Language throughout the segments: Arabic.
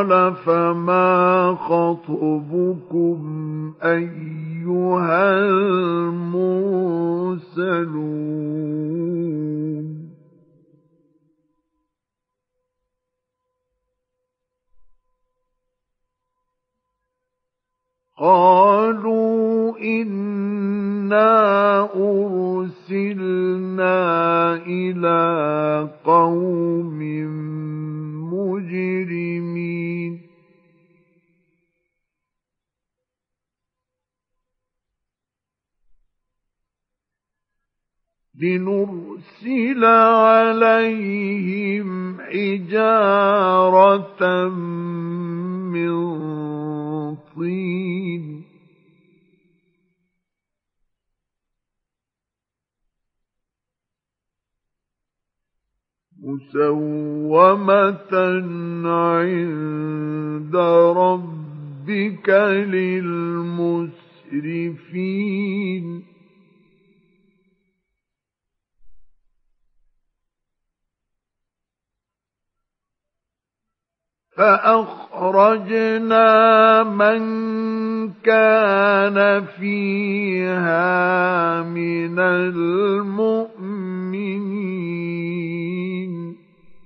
قَالَ فَمَا خَطْبُكُمْ أَيُّهَا الْمُرْسَلُونَ قَالُوا إِنَّا أُرْسِلْنَا إِلَىٰ قَوْمٍ مُجْرِمِينَ لِنُرْسِلَ عَلَيْهِمْ حِجَارَةً مِّن طِينٍ مُّسَوَّمَةً عِندَ رَبِّكَ لِلْمُسْرِفِينَ فَأَخْرَجْنَا مَن كَانَ فِيهَا مِنَ الْمُؤْمِنِينَ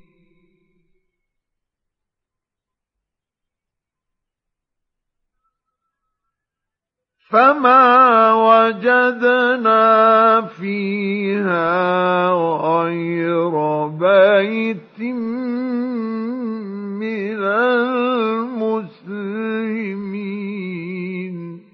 فَمَا وَجَدْنَا فِيهَا غَيْرَ بَيْتٍ مِّنَ الْمُسْلِمِينَ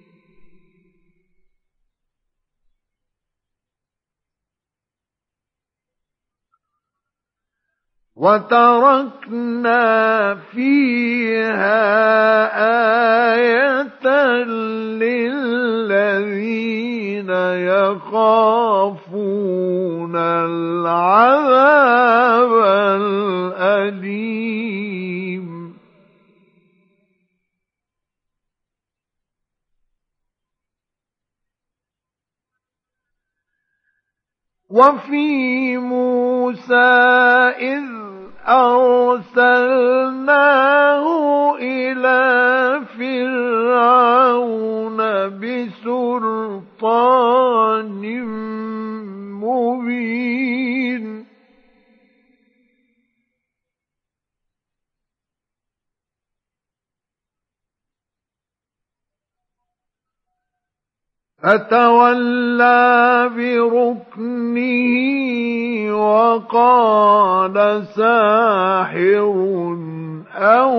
وَتَرَكْنَا فِيهَا آيَةً لِّلَّذِينَ يَخَافُونَ الْعَذَابَ الْأَلِيمَ وَفِي مُوسَىٰ إِذْ أَرْسَلْنَاهُ إِلَىٰ فِرْعَوْنَ بِسُلْطَانٍ مُّبِينٍ فَتَوَلَّىٰ بِرُكْنِهِ وَقَالَ سَاحِرٌ أَوْ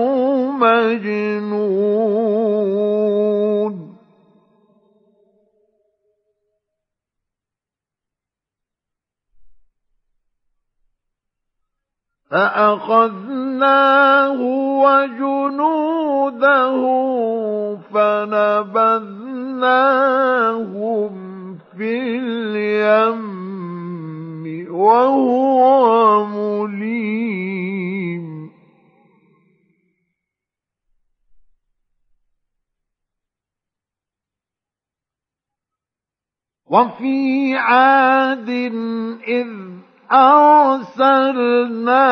مَجْنُونٌ فَأَخَذْنَاهُ وَجُنُودَهُ فَنَبَذْنَاهُمْ فِي الْيَمِّ وَهُوَ مُلِيمٌ وَفِي عَادٍ إِذْ أَرْسَلْنَا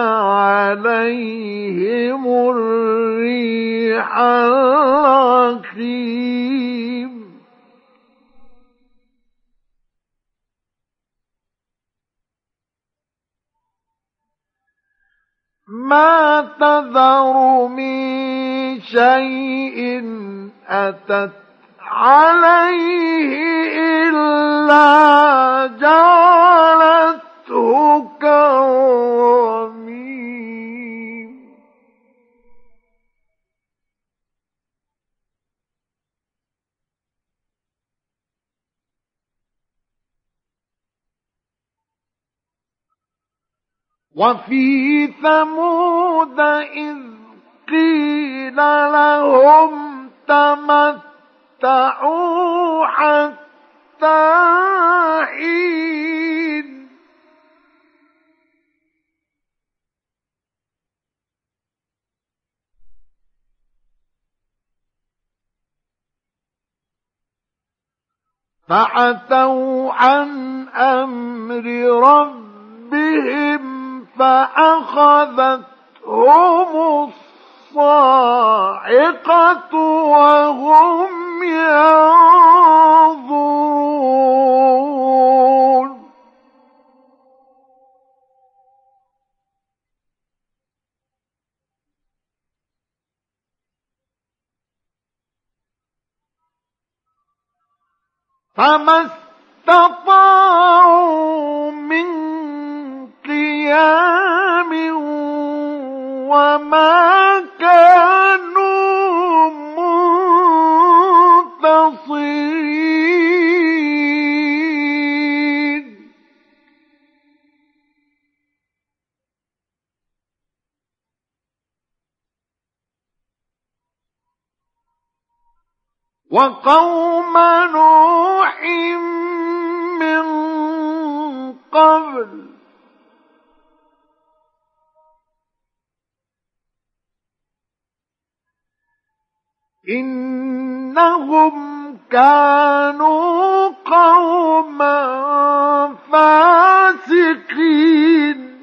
عَلَيْهِمُ الرِّيحَ الرَّقِيمَ مَا تَذَرُ مِن شَيْءٍ أَتَتْ عَلَيْهِ إِلَّا جَعَلَتْهُ كَالرَّمِيمِ وَفِي ثَمُودَ إِذْ قِيلَ لَهُمْ تَمَتَّعُوا حَتَّىٰ حِينٍ فَعَتَوْا عَنْ أَمْرِ رَبِّهِمْ فَأَخَذَتْهُمُ الصاعقة وهم ينظرون فما استطاعوا من قيام وما كانوا منتصرين وقوم نوح من قبل إنهم كانوا قوما فاسقين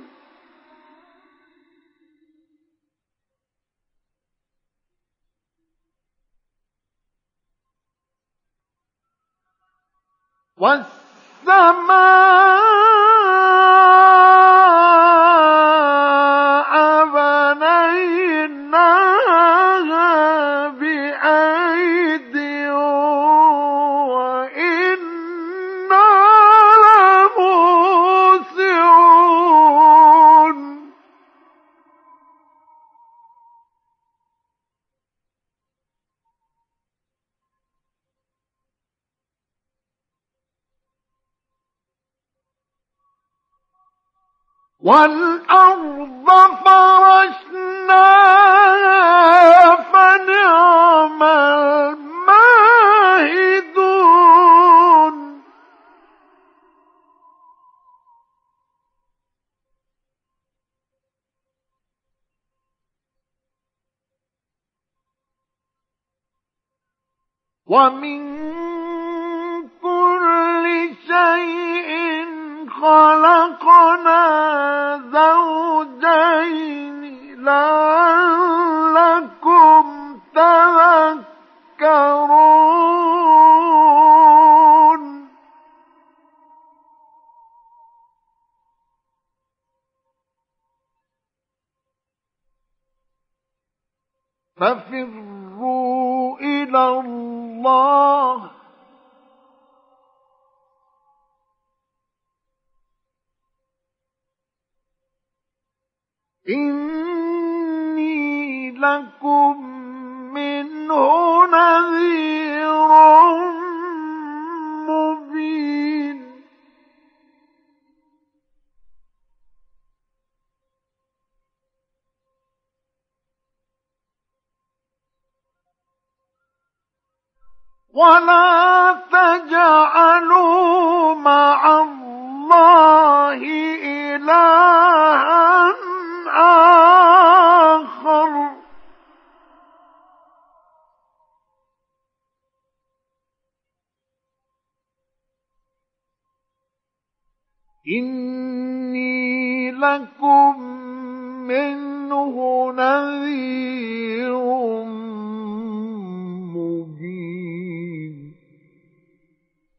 والسماء بنيناها بأيد وإنا لموسعون والأرض فرشناها فنعم الماهدون ومن كل شيء خلقنا زوجين لعلكم تذكرون ففروا إلى الله إني لكم منه نذير مبين ولا تجعلوا مع الله إلها آخر إني لكم منه نذير